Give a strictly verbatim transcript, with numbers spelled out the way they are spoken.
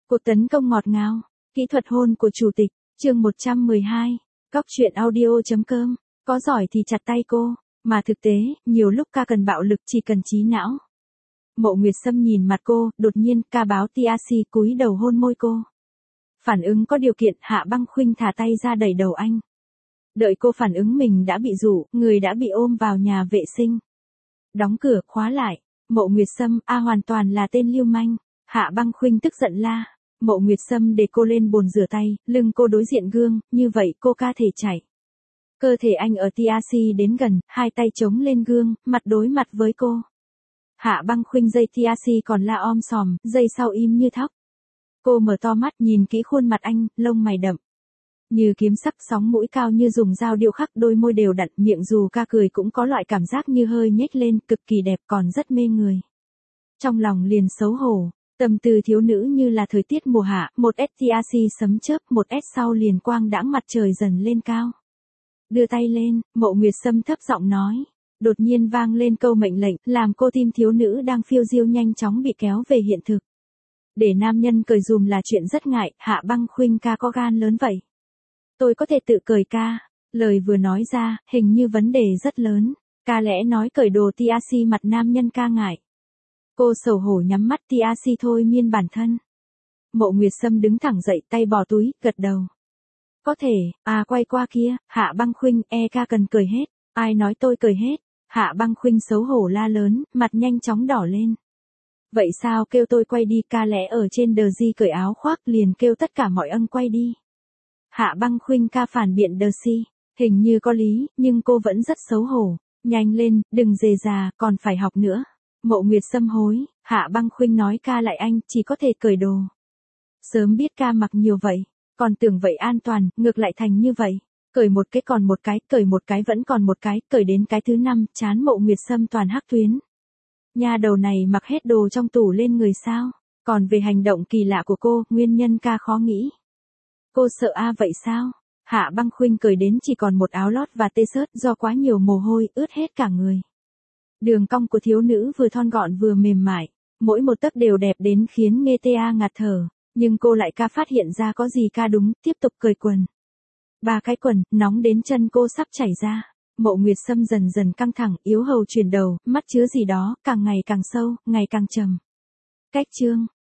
Cuộc tấn công ngọt ngào, kỹ thuật hôn của chủ tịch, chương một trăm mười hai, Cóc truyện audio.com, có giỏi thì chặt tay cô, mà thực tế, nhiều lúc ca cần bạo lực chỉ cần trí não. Mộ Nguyệt Sâm nhìn mặt cô, đột nhiên ca báo tê a xê cúi đầu hôn môi cô. Phản ứng có điều kiện, Hạ Băng Khuynh thả tay ra đẩy đầu anh. Đợi cô phản ứng mình đã bị rủ, người đã bị ôm vào nhà vệ sinh. Đóng cửa, khóa lại. Mộ Nguyệt Sâm, a hoàn toàn là tên lưu manh. Hạ Băng Khuynh tức giận la. Mộ Nguyệt Sâm để cô lên bồn rửa tay, lưng cô đối diện gương, như vậy cô ca thể chạy. Cơ thể anh ở tê a xê đến gần, hai tay chống lên gương, mặt đối mặt với cô. Hạ Băng Khuynh dây tê a xê còn la om sòm, dây sau im như thóc. Cô mở to mắt nhìn kỹ khuôn mặt anh, lông mày đậm. Như kiếm sắc, sóng mũi cao như dùng dao điêu khắc, đôi môi đều đặn, miệng dù ca cười cũng có loại cảm giác như hơi nhếch lên, cực kỳ đẹp còn rất mê người. Trong lòng liền xấu hổ, tâm tư thiếu nữ như là thời tiết mùa hạ, một ét tê a xê sấm chớp, một ét sau liền quang đãng mặt trời dần lên cao. Đưa tay lên, Mộ Nguyệt Sâm thấp giọng nói. Đột nhiên vang lên câu mệnh lệnh, làm cô tim thiếu nữ đang phiêu diêu nhanh chóng bị kéo về hiện thực. Để nam nhân cởi giùm là chuyện rất ngại, Hạ Băng Khuynh ca có gan lớn vậy. Tôi có thể tự cởi ca. Lời vừa nói ra, hình như vấn đề rất lớn. Ca lẽ nói cởi đồ tê a xê mặt nam nhân ca ngại. Cô xấu hổ nhắm mắt tê a xê thôi miên bản thân. Mộ Nguyệt Sâm đứng thẳng dậy, tay bỏ túi, gật đầu. Có thể, à quay qua kia, Hạ Băng Khuynh, e ca cần cởi hết. Ai nói tôi cởi hết? Hạ Băng Khuynh xấu hổ la lớn, mặt nhanh chóng đỏ lên. Vậy sao kêu tôi quay đi, ca lẽ ở trên đờ di cởi áo khoác liền kêu tất cả mọi ân quay đi. Hạ Băng Khuynh ca phản biện đờ si, hình như có lý, nhưng cô vẫn rất xấu hổ. Nhanh lên, đừng dề già, còn phải học nữa. Mộ Nguyệt Sâm hối, Hạ Băng Khuynh nói ca lại anh, chỉ có thể cởi đồ. Sớm biết ca mặc nhiều vậy, còn tưởng vậy an toàn, ngược lại thành như vậy. Cởi một cái còn một cái, cởi một cái vẫn còn một cái, cởi đến cái thứ năm, chán Mộ Nguyệt Sâm toàn hắc tuyến. Nhà đầu này mặc hết đồ trong tủ lên người sao? Còn về hành động kỳ lạ của cô, nguyên nhân ca khó nghĩ. Cô sợ a à vậy sao? Hạ Băng Khuynh cởi đến chỉ còn một áo lót và tê sớt, do quá nhiều mồ hôi, ướt hết cả người. Đường cong của thiếu nữ vừa thon gọn vừa mềm mại, mỗi một tấc đều đẹp đến khiến nghe tê a ngạt thở, nhưng cô lại ca phát hiện ra có gì ca đúng, tiếp tục cởi quần. Ba cái quần, nóng đến chân cô sắp chảy ra. Mộ Nguyệt Sâm dần dần căng thẳng, yếu hầu chuyển đầu, mắt chứa gì đó, càng ngày càng sâu, ngày càng trầm. Cách chương,